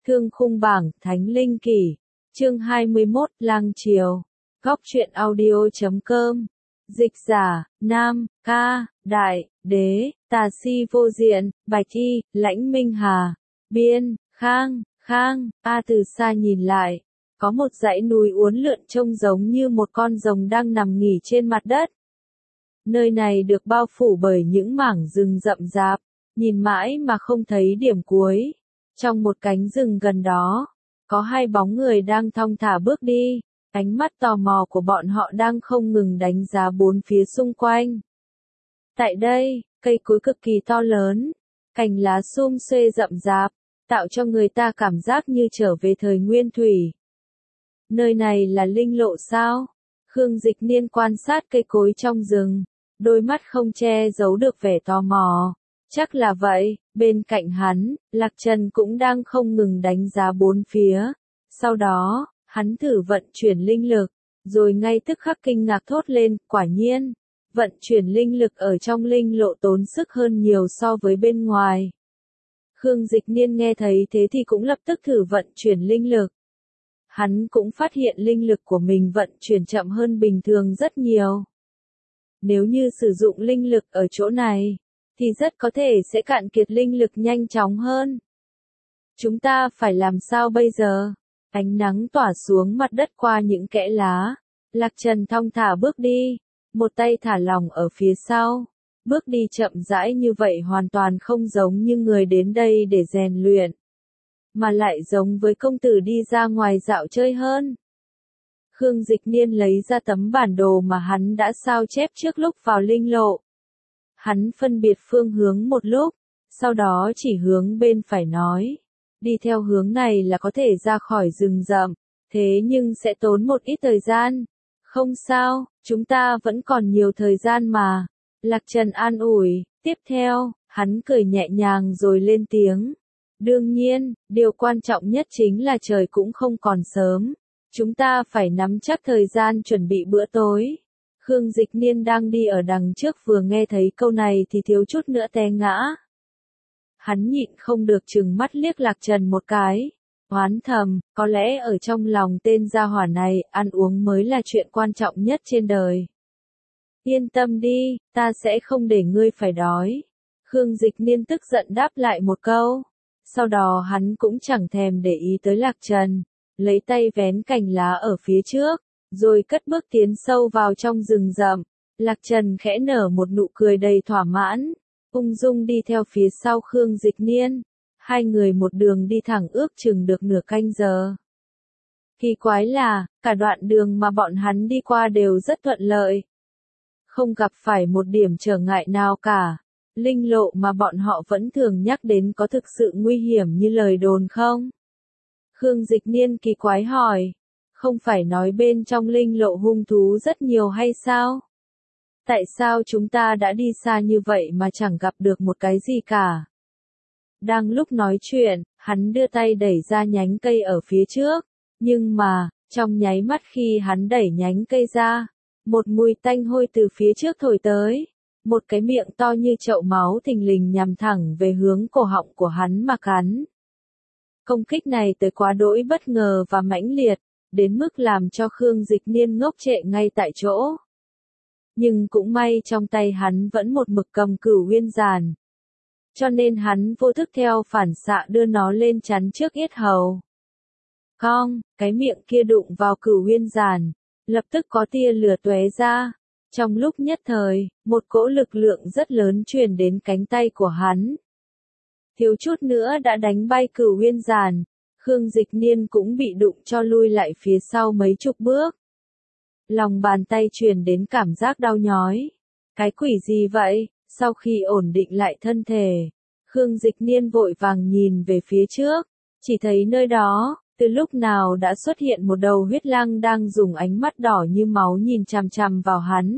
Thương khung bảng, Thánh Linh Kỷ. Chương 21, Lang Triều. Góc truyện audio.com. Dịch giả, Nam, Ca, Đại, Đế, Tà Si Vô Diện, Bạch Y, Lãnh Minh Hà. Biên, Khang, từ xa nhìn lại. Có một dãy núi uốn lượn trông giống như một con rồng đang nằm nghỉ trên mặt đất. Nơi này được bao phủ bởi những mảng rừng rậm rạp, nhìn mãi mà không thấy điểm cuối. Trong một cánh rừng gần đó, có hai bóng người đang thong thả bước đi, ánh mắt tò mò của bọn họ đang không ngừng đánh giá bốn phía xung quanh. Tại đây, cây cối cực kỳ to lớn, cành lá sum xuê rậm rạp, tạo cho người ta cảm giác như trở về thời nguyên thủy. Nơi này là linh lộ sao? Khương Dịch Niên quan sát cây cối trong rừng, đôi mắt không che giấu được vẻ tò mò. Chắc là vậy, bên cạnh hắn, Lạc Trần cũng đang không ngừng đánh giá bốn phía. Sau đó, hắn thử vận chuyển linh lực, rồi ngay tức khắc kinh ngạc thốt lên, quả nhiên, vận chuyển linh lực ở trong linh lộ tốn sức hơn nhiều so với bên ngoài. Khương Dịch Niên nghe thấy thế thì cũng lập tức thử vận chuyển linh lực. Hắn cũng phát hiện linh lực của mình vận chuyển chậm hơn bình thường rất nhiều. Nếu như sử dụng linh lực ở chỗ này, thì rất có thể sẽ cạn kiệt linh lực nhanh chóng hơn. Chúng ta phải làm sao bây giờ? Ánh nắng tỏa xuống mặt đất qua những kẽ lá. Lạc Trần thong thả bước đi, một tay thả lỏng ở phía sau. Bước đi chậm rãi như vậy hoàn toàn không giống như người đến đây để rèn luyện, mà lại giống với công tử đi ra ngoài dạo chơi hơn. Khương Dịch Niên lấy ra tấm bản đồ mà hắn đã sao chép trước lúc vào linh lộ. Hắn phân biệt phương hướng một lúc, sau đó chỉ hướng bên phải nói. Đi theo hướng này là có thể ra khỏi rừng rậm, thế nhưng sẽ tốn một ít thời gian. Không sao, chúng ta vẫn còn nhiều thời gian mà. Lạc Trần an ủi, tiếp theo, hắn cười nhẹ nhàng rồi lên tiếng. Đương nhiên, điều quan trọng nhất chính là trời cũng không còn sớm. Chúng ta phải nắm chắc thời gian chuẩn bị bữa tối. Khương Dịch Niên đang đi ở đằng trước vừa nghe thấy câu này thì thiếu chút nữa té ngã. Hắn nhịn không được trừng mắt liếc Lạc Trần một cái. Oán thầm, có lẽ ở trong lòng tên gia hỏa này, ăn uống mới là chuyện quan trọng nhất trên đời. Yên tâm đi, ta sẽ không để ngươi phải đói. Khương Dịch Niên tức giận đáp lại một câu. Sau đó hắn cũng chẳng thèm để ý tới Lạc Trần, lấy tay vén cành lá ở phía trước, rồi cất bước tiến sâu vào trong rừng rậm. Lạc Trần khẽ nở một nụ cười đầy thỏa mãn, ung dung đi theo phía sau Khương Dịch Niên. Hai người một đường đi thẳng ước chừng được nửa canh giờ. Kỳ quái là, cả đoạn đường mà bọn hắn đi qua đều rất thuận lợi. Không gặp phải một điểm trở ngại nào cả. Linh lộ mà bọn họ vẫn thường nhắc đến có thực sự nguy hiểm như lời đồn không? Khương Dịch Niên kỳ quái hỏi. Không phải nói bên trong linh lộ hung thú rất nhiều hay sao? Tại sao chúng ta đã đi xa như vậy mà chẳng gặp được một cái gì cả? Đang lúc nói chuyện, hắn đưa tay đẩy ra nhánh cây ở phía trước. Nhưng mà, trong nháy mắt khi hắn đẩy nhánh cây ra, một mùi tanh hôi từ phía trước thổi tới. Một cái miệng to như chậu máu thình lình nhằm thẳng về hướng cổ họng của hắn mà cắn. Công kích này tới quá đỗi bất ngờ và mãnh liệt, đến mức làm cho Khương Dịch Niên ngốc trệ ngay tại chỗ. Nhưng cũng may trong tay hắn vẫn một mực cầm Cửu Uyên Giản, cho nên hắn vô thức theo phản xạ đưa nó lên chắn trước yết hầu. Cong, cái miệng kia đụng vào Cửu Uyên Giản, lập tức có tia lửa tóe ra. Trong lúc nhất thời, một cỗ lực lượng rất lớn truyền đến cánh tay của hắn. Thiếu chút nữa đã đánh bay Cửu Uyên Giản, Khương Dịch Niên cũng bị đụng cho lui lại phía sau mấy chục bước. Lòng bàn tay truyền đến cảm giác đau nhói. Cái quỷ gì vậy? Sau khi ổn định lại thân thể, Khương Dịch Niên vội vàng nhìn về phía trước, chỉ thấy nơi đó, từ lúc nào đã xuất hiện một đầu huyết lang đang dùng ánh mắt đỏ như máu nhìn chằm chằm vào hắn.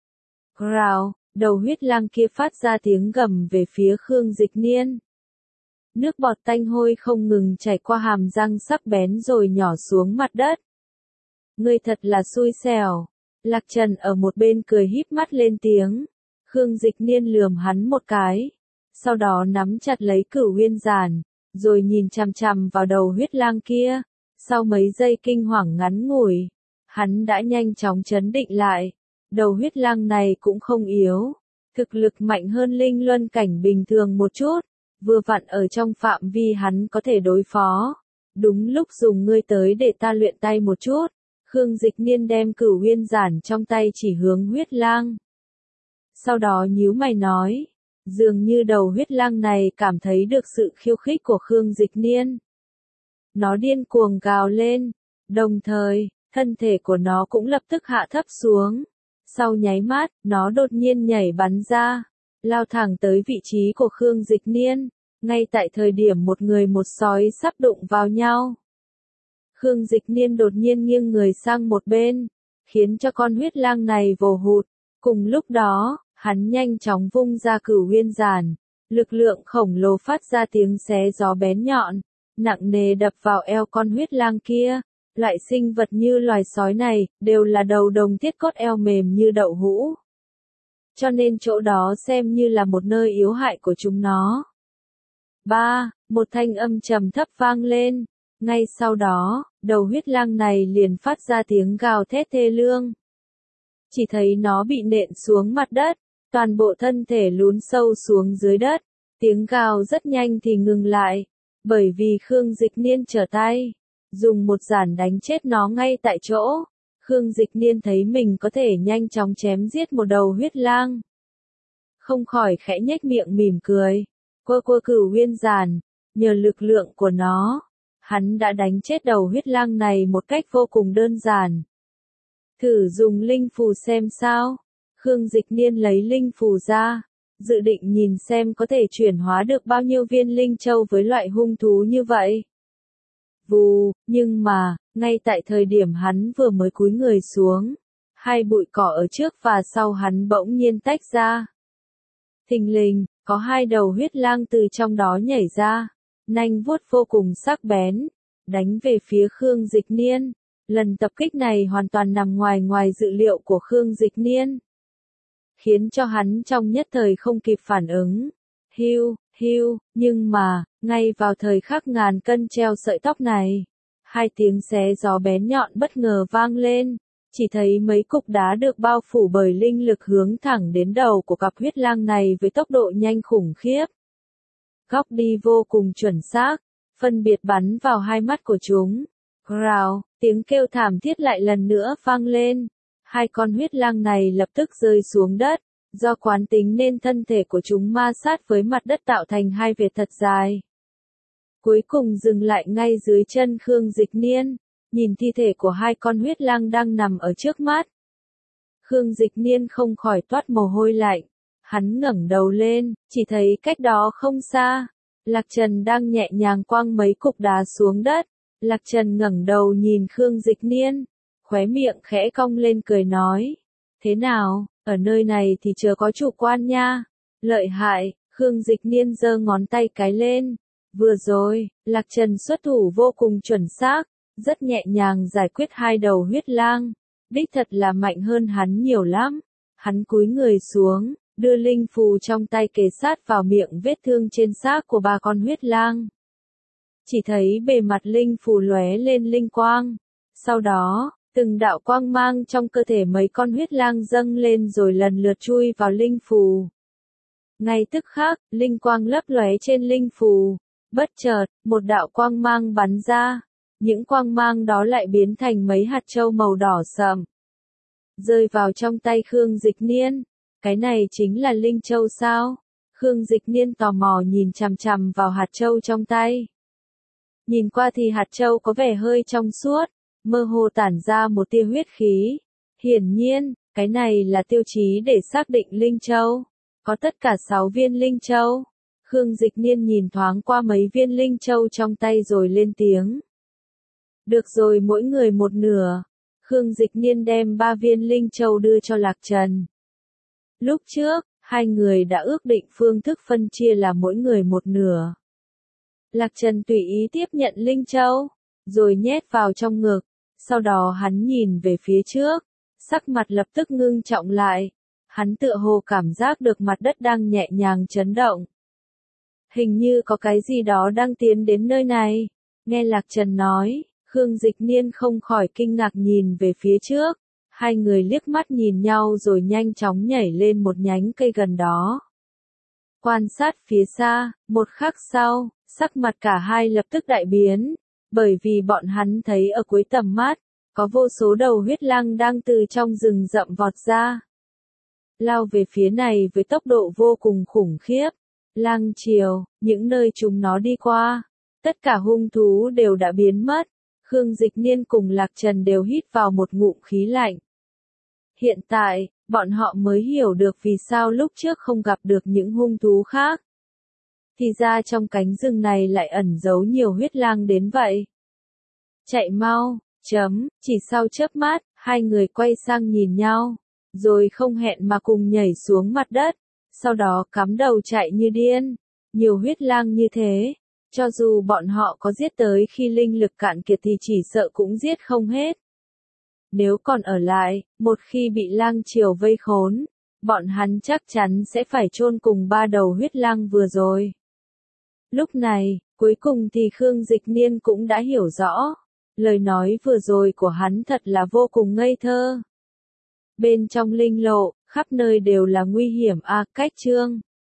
Rào, đầu huyết lang kia phát ra tiếng gầm về phía Khương Dịch Niên. Nước bọt tanh hôi không ngừng chảy qua hàm răng sắc bén rồi nhỏ xuống mặt đất. Ngươi thật là xui xẻo. Lạc Trần ở một bên cười híp mắt lên tiếng. Khương Dịch Niên lườm hắn một cái. Sau đó nắm chặt lấy Cửu Uyên Giản, rồi nhìn chằm chằm vào đầu huyết lang kia. Sau mấy giây kinh hoàng ngắn ngủi, hắn đã nhanh chóng trấn định lại. Đầu huyết lang này cũng không yếu, thực lực mạnh hơn linh luân cảnh bình thường một chút, vừa vặn ở trong phạm vi hắn có thể đối phó. Đúng lúc dùng ngươi tới để ta luyện tay một chút. Khương Dịch Niên đem Cửu Huyên Giản trong tay chỉ hướng huyết lang. Sau đó nhíu mày nói, dường như đầu huyết lang này cảm thấy được sự khiêu khích của Khương Dịch Niên. Nó điên cuồng gào lên, đồng thời, thân thể của nó cũng lập tức hạ thấp xuống. Sau nháy mắt, nó đột nhiên nhảy bắn ra, lao thẳng tới vị trí của Khương Dịch Niên, ngay tại thời điểm một người một sói sắp đụng vào nhau. Khương Dịch Niên đột nhiên nghiêng người sang một bên, khiến cho con huyết lang này vồ hụt. Cùng lúc đó, hắn nhanh chóng vung ra Cửu Huyên Giản, lực lượng khổng lồ phát ra tiếng xé gió bén nhọn, nặng nề đập vào eo con huyết lang kia. Loại sinh vật như loài sói này, đều là đầu đồng thiết cốt eo mềm như đậu hũ. Cho nên chỗ đó xem như là một nơi yếu hại của chúng nó. Một thanh âm trầm thấp vang lên. Ngay sau đó, đầu huyết lang này liền phát ra tiếng gào thét thê lương. Chỉ thấy nó bị nện xuống mặt đất, toàn bộ thân thể lún sâu xuống dưới đất. Tiếng gào rất nhanh thì ngừng lại, bởi vì Khương Dịch Niên trở tay, dùng một giản đánh chết nó ngay tại chỗ. Khương Dịch Niên thấy mình có thể nhanh chóng chém giết một đầu huyết lang, không khỏi khẽ nhếch miệng mỉm cười. Quơ Cửu Huyên Giản, nhờ lực lượng của nó, hắn đã đánh chết đầu huyết lang này một cách vô cùng đơn giản. Thử dùng linh phù xem sao. Khương Dịch Niên lấy linh phù ra, dự định nhìn xem có thể chuyển hóa được bao nhiêu viên linh châu với loại hung thú như vậy. Vù, nhưng mà, ngay tại thời điểm hắn vừa mới cúi người xuống, hai bụi cỏ ở trước và sau hắn bỗng nhiên tách ra. Thình lình, có hai đầu huyết lang từ trong đó nhảy ra, nanh vuốt vô cùng sắc bén, đánh về phía Khương Dịch Niên. Lần tập kích này hoàn toàn nằm ngoài dự liệu của Khương Dịch Niên, khiến cho hắn trong nhất thời không kịp phản ứng. Hiu, nhưng mà, ngay vào thời khắc ngàn cân treo sợi tóc này, hai tiếng xé gió bén nhọn bất ngờ vang lên, chỉ thấy mấy cục đá được bao phủ bởi linh lực hướng thẳng đến đầu của cặp huyết lang này với tốc độ nhanh khủng khiếp. Góc đi vô cùng chuẩn xác, phân biệt bắn vào hai mắt của chúng. Rào, tiếng kêu thảm thiết lại lần nữa vang lên. Hai con huyết lang này lập tức rơi xuống đất, do quán tính nên thân thể của chúng ma sát với mặt đất tạo thành hai vệt thật dài. Cuối cùng dừng lại ngay dưới chân Khương Dịch Niên, nhìn thi thể của hai con huyết lang đang nằm ở trước mắt. Khương Dịch Niên không khỏi toát mồ hôi lạnh, hắn ngẩng đầu lên, chỉ thấy cách đó không xa, Lạc Trần đang nhẹ nhàng quăng mấy cục đá xuống đất. Lạc Trần ngẩng đầu nhìn Khương Dịch Niên, khóe miệng khẽ cong lên cười nói, thế nào, ở nơi này thì chớ có chủ quan nha. Lợi hại. Khương Dịch Niên giơ ngón tay cái lên. Vừa rồi, Lạc Trần xuất thủ vô cùng chuẩn xác, rất nhẹ nhàng giải quyết hai đầu huyết lang, đích thật là mạnh hơn hắn nhiều lắm. Hắn cúi người xuống, đưa linh phù trong tay kề sát vào miệng vết thương trên xác của ba con huyết lang. Chỉ thấy bề mặt linh phù lóe lên linh quang. Sau đó, từng đạo quang mang trong cơ thể mấy con huyết lang dâng lên rồi lần lượt chui vào linh phù. Ngay tức khắc, linh quang lấp lóe trên linh phù. Bất chợt, một đạo quang mang bắn ra. Những quang mang đó lại biến thành mấy hạt châu màu đỏ sậm, rơi vào trong tay Khương Dịch Niên. Cái này chính là linh châu sao? Khương Dịch Niên tò mò nhìn chằm chằm vào hạt châu trong tay. Nhìn qua thì hạt châu có vẻ hơi trong suốt, mơ hồ tản ra một tia huyết khí. Hiển nhiên, cái này là tiêu chí để xác định linh châu. Có tất cả 6 viên linh châu. Khương Dịch Niên nhìn thoáng qua mấy viên linh châu trong tay rồi lên tiếng. Được rồi, mỗi người một nửa. Khương Dịch Niên đem 3 viên linh châu đưa cho Lạc Trần. Lúc trước, hai người đã ước định phương thức phân chia là mỗi người một nửa. Lạc Trần tùy ý tiếp nhận linh châu, rồi nhét vào trong ngực. Sau đó hắn nhìn về phía trước, sắc mặt lập tức ngưng trọng lại. Hắn tựa hồ cảm giác được mặt đất đang nhẹ nhàng chấn động. Hình như có cái gì đó đang tiến đến nơi này. Nghe Lạc Trần nói, Khương Dịch Niên không khỏi kinh ngạc nhìn về phía trước. Hai người liếc mắt nhìn nhau rồi nhanh chóng nhảy lên một nhánh cây gần đó. Quan sát phía xa, một khắc sau, sắc mặt cả hai lập tức đại biến, bởi vì bọn hắn thấy ở cuối tầm mắt, có vô số đầu huyết lang đang từ trong rừng rậm vọt ra. Lao về phía này với tốc độ vô cùng khủng khiếp. Lang triều, những nơi chúng nó đi qua, tất cả hung thú đều đã biến mất. Khương Dịch Niên cùng Lạc Trần đều hít vào một ngụm khí lạnh. Hiện tại, bọn họ mới hiểu được vì sao lúc trước không gặp được những hung thú khác. Thì ra trong cánh rừng này lại ẩn giấu nhiều huyết lang đến vậy. Chạy mau, chỉ sau chớp mắt, hai người quay sang nhìn nhau, rồi không hẹn mà cùng nhảy xuống mặt đất, sau đó cắm đầu chạy như điên. Nhiều huyết lang như thế, cho dù bọn họ có giết tới khi linh lực cạn kiệt thì chỉ sợ cũng giết không hết. Nếu còn ở lại, một khi bị lang triều vây khốn, bọn hắn chắc chắn sẽ phải chôn cùng ba đầu huyết lang vừa rồi. Lúc này, cuối cùng thì Khương Dịch Niên cũng đã hiểu rõ, lời nói vừa rồi của hắn thật là vô cùng ngây thơ. Bên trong linh lộ, khắp nơi đều là nguy hiểm cách chương.